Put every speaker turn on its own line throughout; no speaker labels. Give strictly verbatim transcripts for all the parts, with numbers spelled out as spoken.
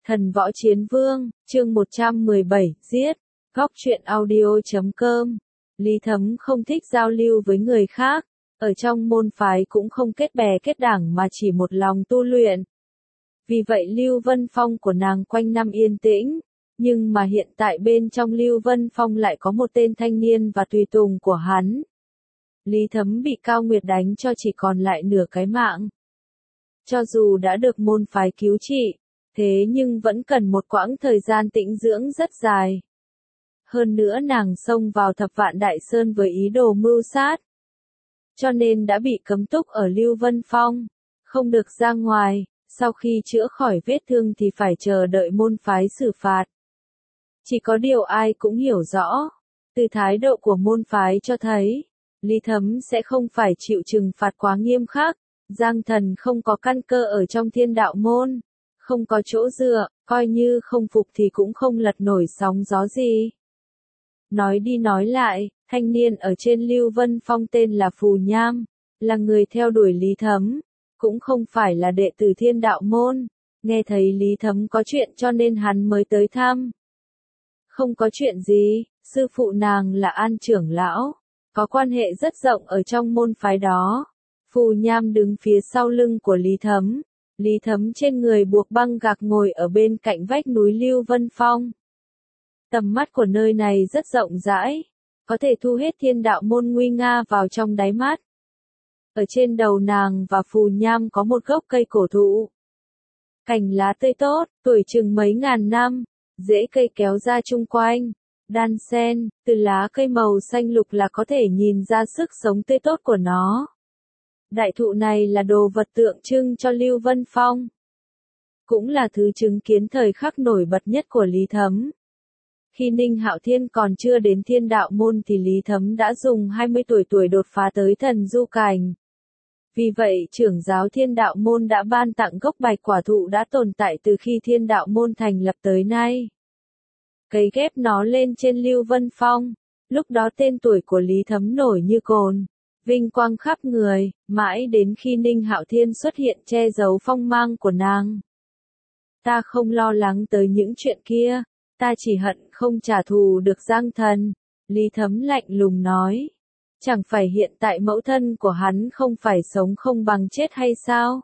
Thần võ chiến vương, chương một trăm mười bảy, giết. Góc truyện audio chấm com. Lý Thấm không thích giao lưu với người khác, ở trong môn phái cũng không kết bè kết đảng mà chỉ một lòng tu luyện. Vì vậy Lưu Vân Phong của nàng quanh năm yên tĩnh, nhưng mà hiện tại bên trong Lưu Vân Phong lại có một tên thanh niên và tùy tùng của hắn. Lý Thấm bị Cao Nguyệt đánh cho chỉ còn lại nửa cái mạng. Cho dù đã được môn phái cứu trị, thế nhưng vẫn cần một quãng thời gian tĩnh dưỡng rất dài. Hơn nữa nàng xông vào Thập Vạn Đại Sơn với ý đồ mưu sát, cho nên đã bị cấm túc ở Lưu Vân Phong, không được ra ngoài, sau khi chữa khỏi vết thương thì phải chờ đợi môn phái xử phạt. Chỉ có điều ai cũng hiểu rõ, từ thái độ của môn phái cho thấy, Lý Thấm sẽ không phải chịu trừng phạt quá nghiêm khắc. Giang Thần không có căn cơ ở trong Thiên Đạo môn, không có chỗ dựa, coi như không phục thì cũng không lật nổi sóng gió gì. Nói đi nói lại, thanh niên ở trên Lưu Vân Phong tên là Phù Nham, là người theo đuổi Lý Thấm, cũng không phải là đệ tử Thiên Đạo môn, nghe thấy Lý Thấm có chuyện cho nên hắn mới tới thăm. Không có chuyện gì, sư phụ nàng là An trưởng lão, có quan hệ rất rộng ở trong môn phái đó. Phù Nham đứng phía sau lưng của Lý Thấm, Lý Thấm trên người buộc băng gạc ngồi ở bên cạnh vách núi Lưu Vân Phong. Tầm mắt của nơi này rất rộng rãi, có thể thu hết Thiên Đạo môn nguy nga vào trong đáy mắt. Ở trên đầu nàng và Phù Nham có một gốc cây cổ thụ. Cành lá tươi tốt, tuổi chừng mấy ngàn năm, rễ cây kéo ra chung quanh, đan xen, từ lá cây màu xanh lục là có thể nhìn ra sức sống tươi tốt của nó. Đại thụ này là đồ vật tượng trưng cho Lưu Vân Phong, cũng là thứ chứng kiến thời khắc nổi bật nhất của Lý Thấm. Khi Ninh Hạo Thiên còn chưa đến Thiên Đạo môn thì Lý Thấm đã dùng hai mươi tuổi tuổi đột phá tới thần du cảnh. Vì vậy trưởng giáo Thiên Đạo môn đã ban tặng gốc bạch quả thụ đã tồn tại từ khi Thiên Đạo môn thành lập tới nay. Cấy ghép nó lên trên Lưu Vân Phong, lúc đó tên tuổi của Lý Thấm nổi như cồn, vinh quang khắp người, mãi đến khi Ninh Hạo Thiên xuất hiện che giấu phong mang của nàng. Ta không lo lắng tới những chuyện kia, ta chỉ hận không trả thù được Giang Thần, Lý Thấm lạnh lùng nói. Chẳng phải hiện tại mẫu thân của hắn không phải sống không bằng chết hay sao?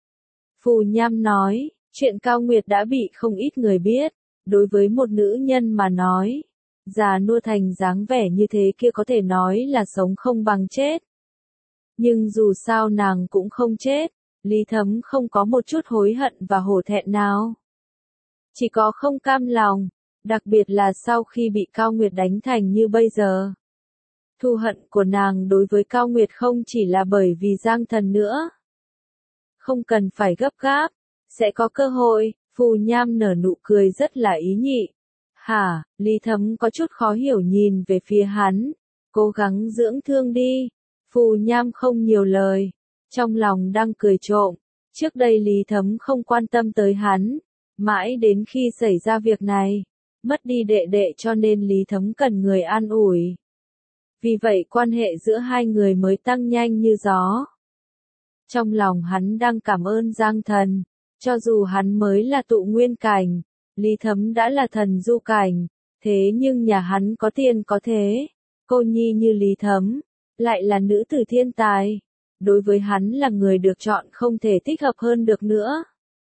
Phù Nham nói, chuyện Cao Nguyệt đã bị không ít người biết, đối với một nữ nhân mà nói, già nua thành dáng vẻ như thế kia có thể nói là sống không bằng chết. Nhưng dù sao nàng cũng không chết, Lý Thấm không có một chút hối hận và hổ thẹn nào. Chỉ có không cam lòng, đặc biệt là sau khi bị Cao Nguyệt đánh thành như bây giờ. Thù hận của nàng đối với Cao Nguyệt không chỉ là bởi vì Giang Thần nữa. Không cần phải gấp gáp, sẽ có cơ hội, Phù Nham nở nụ cười rất là ý nhị. Hả, Lý Thấm có chút khó hiểu nhìn về phía hắn, cố gắng dưỡng thương đi. Phù Nham không nhiều lời, trong lòng đang cười trộm, trước đây Lý Thấm không quan tâm tới hắn, mãi đến khi xảy ra việc này, mất đi đệ đệ cho nên Lý Thấm cần người an ủi. Vì vậy quan hệ giữa hai người mới tăng nhanh như gió. Trong lòng hắn đang cảm ơn Giang Thần, cho dù hắn mới là tụ nguyên cảnh, Lý Thấm đã là thần du cảnh, thế nhưng nhà hắn có tiền có thế, cô nhi như Lý Thấm, lại là nữ tử thiên tài, đối với hắn là người được chọn không thể thích hợp hơn được nữa.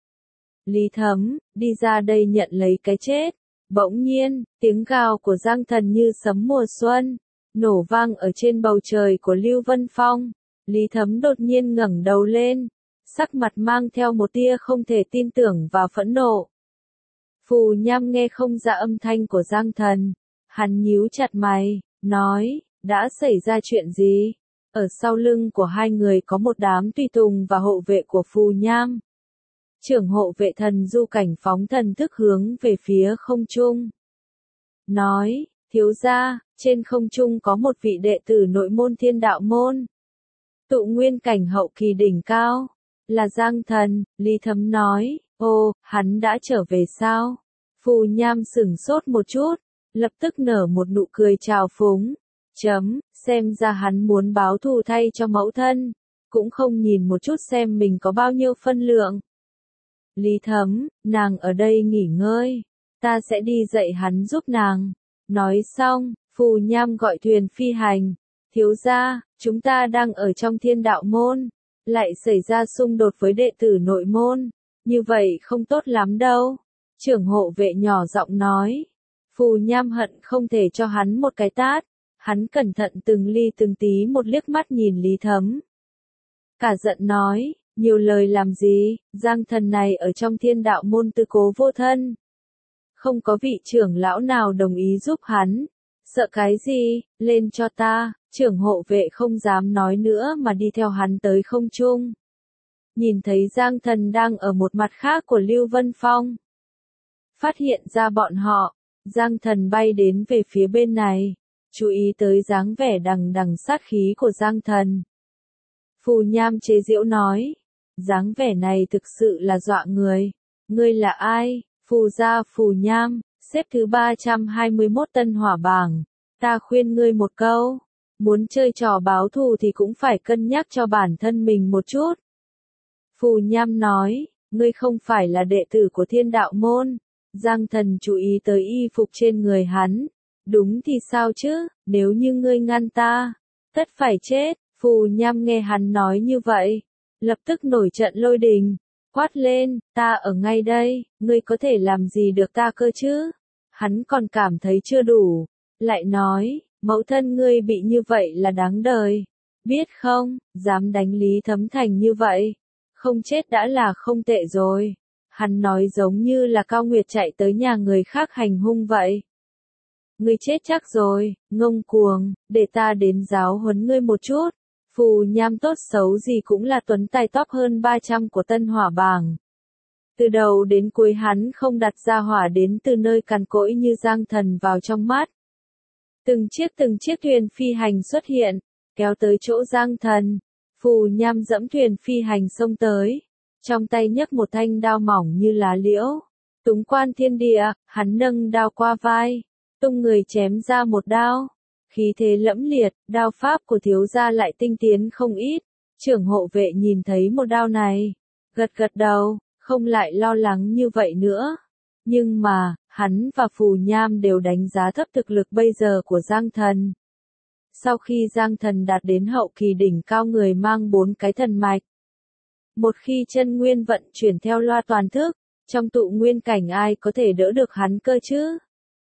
Lý Thấm, đi ra đây nhận lấy cái chết. Bỗng nhiên, tiếng gào của Giang Thần như sấm mùa xuân, nổ vang ở trên bầu trời của Lưu Vân Phong. Lý Thấm đột nhiên ngẩng đầu lên, sắc mặt mang theo một tia không thể tin tưởng và phẫn nộ. Phù Nham nghe không ra âm thanh của Giang Thần, hắn nhíu chặt mày, nói, đã xảy ra chuyện gì? Ở sau lưng của hai người có một đám tùy tùng và hộ vệ của Phù Nham. Trưởng hộ vệ thần du cảnh phóng thần thức hướng về phía không trung. Nói, thiếu gia, trên không trung có một vị đệ tử nội môn Thiên Đạo môn. Tụ nguyên cảnh hậu kỳ đỉnh cao, là Giang Thần, Lý Thấm nói, ô, hắn đã trở về sao? Phù Nham sửng sốt một chút, lập tức nở một nụ cười trào phúng, chấm, xem ra hắn muốn báo thù thay cho mẫu thân, cũng không nhìn một chút xem mình có bao nhiêu phân lượng. Lý Thấm, nàng ở đây nghỉ ngơi, ta sẽ đi dạy hắn giúp nàng. Nói xong, Phù Nham gọi thuyền phi hành. Thiếu gia, chúng ta đang ở trong Thiên Đạo môn, lại xảy ra xung đột với đệ tử nội môn, như vậy không tốt lắm đâu. Trưởng hộ vệ nhỏ giọng nói. Phù Nham hận không thể cho hắn một cái tát. Hắn cẩn thận từng ly từng tí một liếc mắt nhìn Lý Thấm. Cả giận nói, nhiều lời làm gì, Giang Thần này ở trong Thiên Đạo môn tư cố vô thân. Không có vị trưởng lão nào đồng ý giúp hắn. Sợ cái gì, lên cho ta. Trưởng hộ vệ không dám nói nữa mà đi theo hắn tới không trung. Nhìn thấy Giang Thần đang ở một mặt khác của Lưu Vân Phong. Phát hiện ra bọn họ, Giang Thần bay đến về phía bên này, chú ý tới dáng vẻ đằng đằng sát khí của Giang Thần. Phù Nham chế giễu nói, dáng vẻ này thực sự là dọa người. Ngươi là ai? Phù gia Phù Nham, xếp thứ ba trăm hai mươi mốt tân hỏa bảng. Ta khuyên ngươi một câu, muốn chơi trò báo thù thì cũng phải cân nhắc cho bản thân mình một chút. Phù Nham nói, ngươi không phải là đệ tử của Thiên Đạo môn. Giang Thần chú ý tới y phục trên người hắn. Đúng thì sao chứ, nếu như ngươi ngăn ta, tất phải chết. Phù Nham nghe hắn nói như vậy, lập tức nổi trận lôi đình, quát lên, ta ở ngay đây, ngươi có thể làm gì được ta cơ chứ? Hắn còn cảm thấy chưa đủ, lại nói, mẫu thân ngươi bị như vậy là đáng đời, biết không, dám đánh Lý Thấm thành như vậy, không chết đã là không tệ rồi. Hắn nói giống như là Cao Nguyệt chạy tới nhà người khác hành hung vậy. Ngươi chết chắc rồi, ngông cuồng, để ta đến giáo huấn ngươi một chút. Phù Nham tốt xấu gì cũng là tuấn tài top hơn ba trăm của tân hỏa bảng. Từ đầu đến cuối hắn không đặt ra hỏa đến từ nơi cằn cỗi như Giang Thần vào trong mắt. Từng chiếc từng chiếc thuyền phi hành xuất hiện, kéo tới chỗ Giang Thần. Phù Nham dẫm thuyền phi hành xông tới, trong tay nhấc một thanh đao mỏng như lá liễu. Túng quan thiên địa, hắn nâng đao qua vai, tung người chém ra một đao. Khí thế lẫm liệt, đao pháp của thiếu gia lại tinh tiến không ít. Trưởng hộ vệ nhìn thấy một đao này, gật gật đầu, không lại lo lắng như vậy nữa. Nhưng mà, hắn và Phù Nham đều đánh giá thấp thực lực bây giờ của Giang Thần. Sau khi Giang Thần đạt đến hậu kỳ đỉnh cao người mang bốn cái thần mạch. Một khi chân nguyên vận chuyển theo loa toàn thức, trong tụ nguyên cảnh ai có thể đỡ được hắn cơ chứ?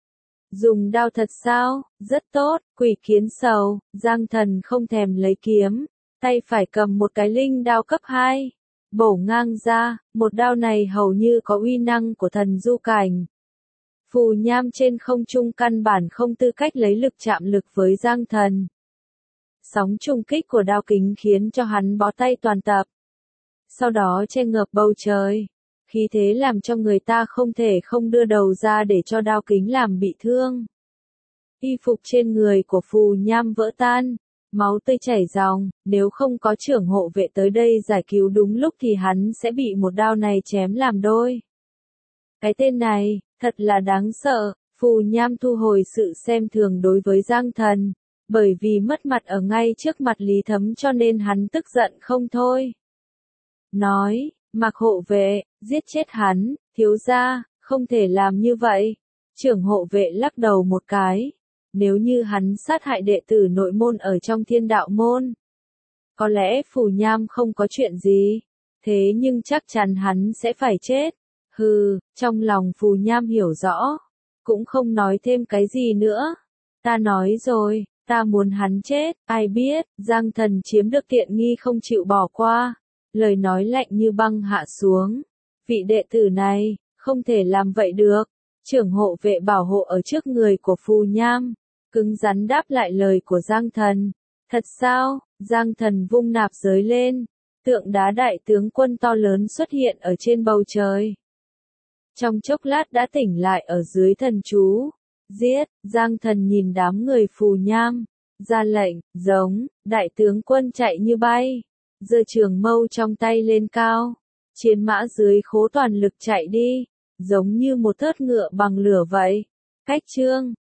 Dùng đao thật sao? Rất tốt, quỷ kiến sầu. Giang Thần không thèm lấy kiếm, tay phải cầm một cái linh đao cấp hai, bổ ngang ra, một đao này hầu như có uy năng của thần du cảnh. Phù Nham trên không trung căn bản không tư cách lấy lực chạm lực với Giang Thần. Sóng trùng kích của đao kính khiến cho hắn bó tay toàn tập. Sau đó che ngợp bầu trời. Khí thế làm cho người ta không thể không đưa đầu ra để cho đao kính làm bị thương. Y phục trên người của Phù Nham vỡ tan, máu tươi chảy ròng, nếu không có trưởng hộ vệ tới đây giải cứu đúng lúc thì hắn sẽ bị một đao này chém làm đôi. Cái tên này, thật là đáng sợ. Phù Nham thu hồi sự xem thường đối với Giang Thần, bởi vì mất mặt ở ngay trước mặt Lý Thấm cho nên hắn tức giận không thôi. Nói, Mặc hộ vệ, giết chết hắn, thiếu gia, không thể làm như vậy. Trưởng hộ vệ lắc đầu một cái. Nếu như hắn sát hại đệ tử nội môn ở trong Thiên Đạo môn, có lẽ Phù Nham không có chuyện gì. Thế nhưng chắc chắn hắn sẽ phải chết. Hừ, trong lòng Phù Nham hiểu rõ. Cũng không nói thêm cái gì nữa. Ta nói rồi, ta muốn hắn chết, ai biết, Giang Thần chiếm được tiện nghi không chịu bỏ qua. Lời nói lạnh như băng hạ xuống. Vị đệ tử này, không thể làm vậy được. Trưởng hộ vệ bảo hộ ở trước người của Phù Nham, cứng rắn đáp lại lời của Giang Thần. Thật sao? Giang Thần vung nạp giới lên. Tượng đá đại tướng quân to lớn xuất hiện ở trên bầu trời. Trong chốc lát đã tỉnh lại ở dưới thần chú. Giết, Giang Thần nhìn đám người Phù Nham, ra lệnh, giống, đại tướng quân chạy như bay. Giơ trường mâu trong tay lên cao, chiến mã dưới khố toàn lực chạy đi, giống như một thớt ngựa bằng lửa vậy. Cách chương